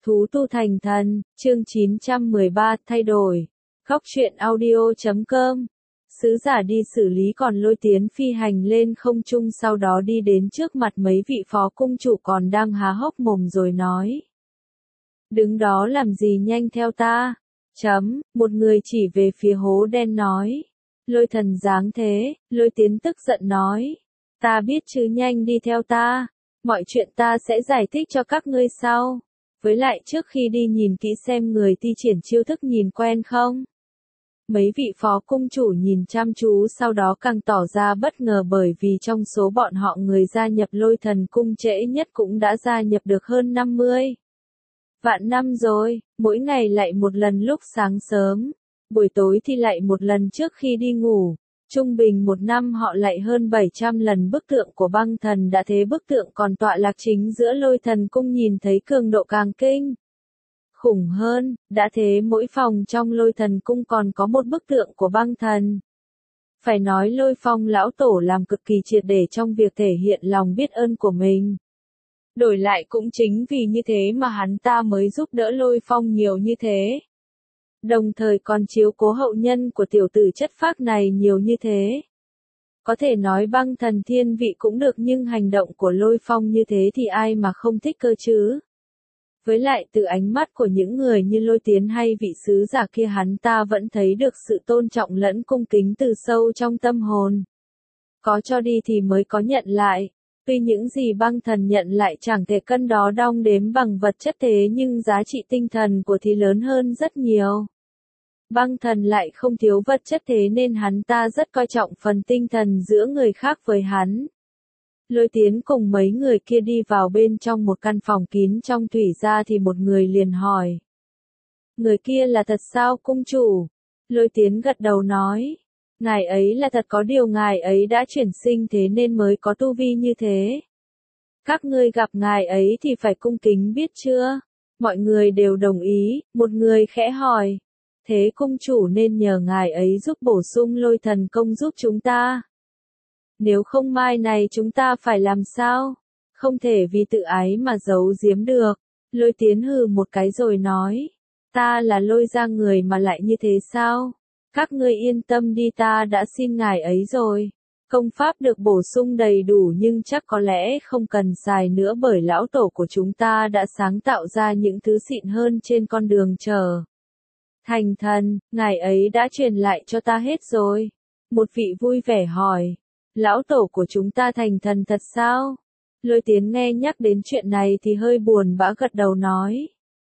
Thú tu thành thần, chương 913, thay đổi. Góc truyện audio.com. Sứ giả đi xử lý còn Lôi Tiến phi hành lên không trung, sau đó đi đến trước mặt mấy vị phó cung chủ còn đang há hốc mồm rồi nói. Đứng đó làm gì, nhanh theo ta. Một người chỉ về phía hố đen nói. Lôi thần dáng thế, Lôi Tiến tức giận nói. Ta biết chứ, nhanh đi theo ta. Mọi chuyện ta sẽ giải thích cho các ngươi sau. Với lại trước khi đi nhìn kỹ xem người thi triển chiêu thức nhìn quen không? Mấy vị phó cung chủ nhìn chăm chú, sau đó càng tỏ ra bất ngờ bởi vì trong số bọn họ người gia nhập Lôi Thần Cung trễ nhất cũng đã gia nhập được hơn 50 vạn năm rồi, mỗi ngày lại một lần lúc sáng sớm, buổi tối thì lại một lần trước khi đi ngủ. Trung bình một năm họ lại hơn 700 lần bức tượng của băng thần, đã thế bức tượng còn tọa lạc chính giữa Lôi Thần Cung, nhìn thấy cường độ càng kinh khủng hơn, đã thế mỗi phòng trong Lôi Thần Cung còn có một bức tượng của băng thần. Phải nói Lôi Phong lão tổ làm cực kỳ triệt để trong việc thể hiện lòng biết ơn của mình. Đổi lại cũng chính vì như thế mà hắn ta mới giúp đỡ Lôi Phong nhiều như thế. Đồng thời còn chiếu cố hậu nhân của tiểu tử chất phác này nhiều như thế. Có thể nói băng thần thiên vị cũng được, nhưng hành động của Lôi Phong như thế thì ai mà không thích cơ chứ. Với lại từ ánh mắt của những người như Lôi Tiến hay vị sứ giả kia, hắn ta vẫn thấy được sự tôn trọng lẫn cung kính từ sâu trong tâm hồn. Có cho đi thì mới có nhận lại. Tuy những gì băng thần nhận lại chẳng thể cân đo đong đếm bằng vật chất, thế nhưng giá trị tinh thần của thì lớn hơn rất nhiều. Băng thần lại không thiếu vật chất, thế nên hắn ta rất coi trọng phần tinh thần giữa người khác với hắn. Lôi Tiến cùng mấy người kia đi vào bên trong một căn phòng kín trong thủy gia thì một người liền hỏi. Người kia là thật sao cung chủ? Lôi Tiến gật đầu nói. Ngài ấy là thật, có điều ngài ấy đã chuyển sinh thế nên mới có tu vi như thế. Các ngươi gặp ngài ấy thì phải cung kính biết chưa? Mọi người đều đồng ý, một người khẽ hỏi. Thế cung chủ nên nhờ ngài ấy giúp bổ sung Lôi Thần Công giúp chúng ta. Nếu không mai này chúng ta phải làm sao? Không thể vì tự ái mà giấu giếm được. Lôi Tiến hừ một cái rồi nói. Ta là Lôi gia người mà lại như thế sao? Các ngươi yên tâm đi, ta đã xin ngài ấy rồi. Công pháp được bổ sung đầy đủ nhưng chắc có lẽ không cần xài nữa, bởi lão tổ của chúng ta đã sáng tạo ra những thứ xịn hơn trên con đường trở thành thần. Ngài ấy đã truyền lại cho ta hết rồi. Một vị vui vẻ hỏi. Lão tổ của chúng ta thành thần thật sao? Lôi Tiến nghe nhắc đến chuyện này thì hơi buồn bã gật đầu nói.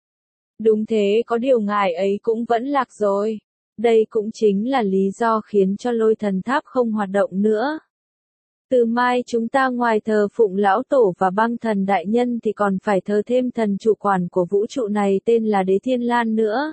Đúng thế, có điều ngài ấy cũng vẫn lạc rồi. Đây cũng chính là lý do khiến cho Lôi Thần Tháp không hoạt động nữa. Từ mai chúng ta ngoài thờ phụng lão tổ và băng thần đại nhân thì còn phải thờ thêm thần chủ quản của vũ trụ này tên là Đế Thiên Lan nữa.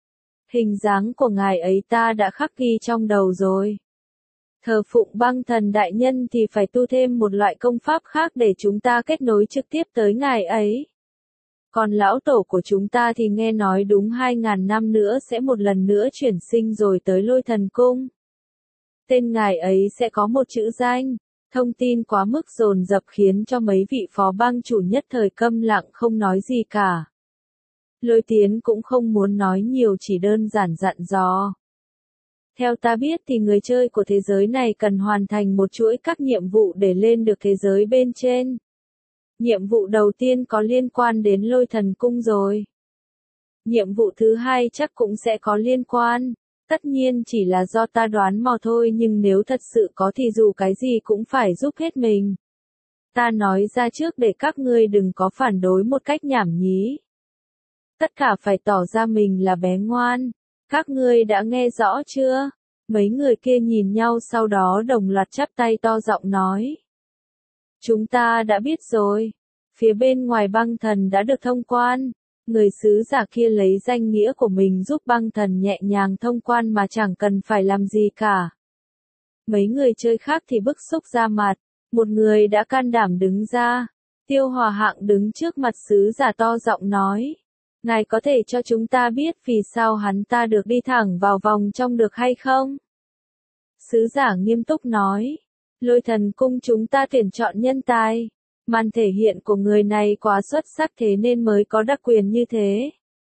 Hình dáng của ngài ấy ta đã khắc ghi trong đầu rồi. Thờ phụng băng thần đại nhân thì phải tu thêm một loại công pháp khác để chúng ta kết nối trực tiếp tới ngài ấy. Còn lão tổ của chúng ta thì nghe nói đúng 2000 năm nữa sẽ một lần nữa chuyển sinh rồi tới Lôi Thần Cung. Tên ngài ấy sẽ có một chữ danh. Thông tin quá mức dồn dập khiến cho mấy vị phó bang chủ nhất thời câm lặng không nói gì cả. Lôi Tiến cũng không muốn nói nhiều, chỉ đơn giản dặn dò. Theo ta biết thì người chơi của thế giới này cần hoàn thành một chuỗi các nhiệm vụ để lên được thế giới bên trên. Nhiệm vụ đầu tiên có liên quan đến Lôi Thần Cung rồi. Nhiệm vụ thứ hai chắc cũng sẽ có liên quan. Tất nhiên chỉ là do ta đoán mò thôi, nhưng nếu thật sự có thì dù cái gì cũng phải giúp hết mình. Ta nói ra trước để các ngươi đừng có phản đối một cách nhảm nhí. Tất cả phải tỏ ra mình là bé ngoan. Các ngươi đã nghe rõ chưa? Mấy người kia nhìn nhau sau đó đồng loạt chắp tay to giọng nói. Chúng ta đã biết rồi. Phía bên ngoài băng thần đã được thông quan. Người sứ giả kia lấy danh nghĩa của mình giúp băng thần nhẹ nhàng thông quan mà chẳng cần phải làm gì cả. Mấy người chơi khác thì bức xúc ra mặt. Một người đã can đảm đứng ra. Tiêu Hòa Hạng đứng trước mặt sứ giả to giọng nói. Ngài có thể cho chúng ta biết vì sao hắn ta được đi thẳng vào vòng trong được hay không? Sứ giả nghiêm túc nói. Lôi Thần Cung chúng ta tuyển chọn nhân tài. Màn thể hiện của người này quá xuất sắc thế nên mới có đặc quyền như thế.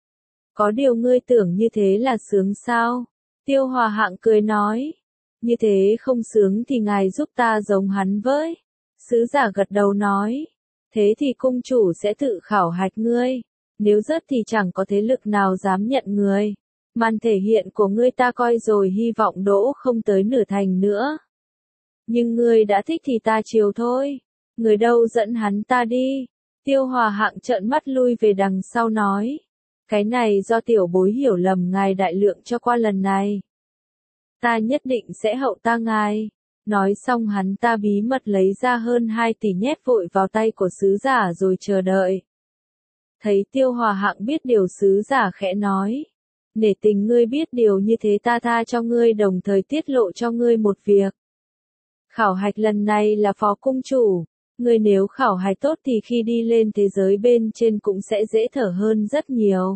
Có điều ngươi tưởng như thế là sướng sao? Tiêu Hòa Hạng cười nói. Như thế không sướng thì ngài giúp ta giống hắn với. Sứ giả gật đầu nói. Thế thì cung chủ sẽ tự khảo hạch ngươi. Nếu rớt thì chẳng có thế lực nào dám nhận người. Màn thể hiện của ngươi ta coi rồi, hy vọng đỗ không tới nửa thành nữa. Nhưng ngươi đã thích thì ta chiều thôi. Người đâu dẫn hắn ta đi. Tiêu Hòa Hạng trợn mắt lui về đằng sau nói. Cái này do tiểu bối hiểu lầm, ngài đại lượng cho qua lần này. Ta nhất định sẽ hậu ta ngài. Nói xong hắn ta bí mật lấy ra hơn 2 tỷ nhét vội vào tay của sứ giả rồi chờ đợi. Thấy Tiêu Hòa Hạng biết điều, sứ giả khẽ nói. Nể tình ngươi biết điều như thế ta tha cho ngươi, đồng thời tiết lộ cho ngươi một việc. Khảo hạch lần này là phó cung chủ. Ngươi nếu khảo hạch tốt thì khi đi lên thế giới bên trên cũng sẽ dễ thở hơn rất nhiều.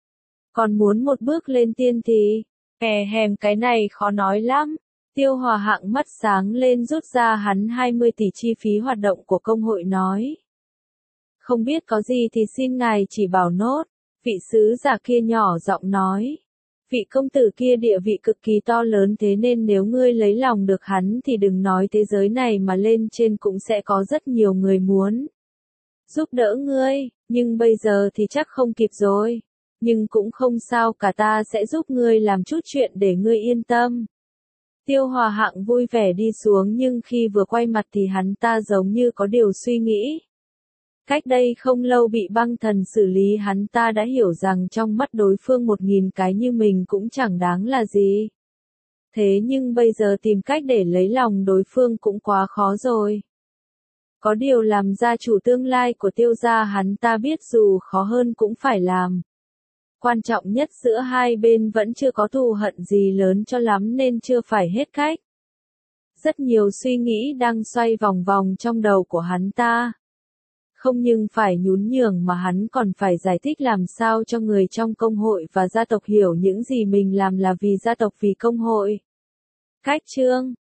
Còn muốn một bước lên tiên thì, cái này khó nói lắm. Tiêu Hòa Hạng mắt sáng lên, rút ra hắn 20 tỷ chi phí hoạt động của công hội nói. Không biết có gì thì xin ngài chỉ bảo nốt. Vị sứ giả kia nhỏ giọng nói. Vị công tử kia địa vị cực kỳ to lớn, thế nên nếu ngươi lấy lòng được hắn thì đừng nói thế giới này mà lên trên cũng sẽ có rất nhiều người muốn giúp đỡ ngươi, nhưng bây giờ thì chắc không kịp rồi. Nhưng cũng không sao cả, ta sẽ giúp ngươi làm chút chuyện để ngươi yên tâm. Tiêu Hòa Hạng vui vẻ đi xuống, nhưng khi vừa quay mặt thì hắn ta giống như có điều suy nghĩ. Cách đây không lâu bị băng thần xử lý, hắn ta đã hiểu rằng trong mắt đối phương 1000 cái như mình cũng chẳng đáng là gì. Thế nhưng bây giờ tìm cách để lấy lòng đối phương cũng quá khó rồi. Có điều làm gia chủ tương lai của Tiêu gia hắn ta biết dù khó hơn cũng phải làm. Quan trọng nhất giữa hai bên vẫn chưa có thù hận gì lớn cho lắm nên chưa phải hết cách. Rất nhiều suy nghĩ đang xoay vòng vòng trong đầu của hắn ta. Không nhưng phải nhún nhường mà hắn còn phải giải thích làm sao cho người trong công hội và gia tộc hiểu những gì mình làm là vì gia tộc, vì công hội. Cách chương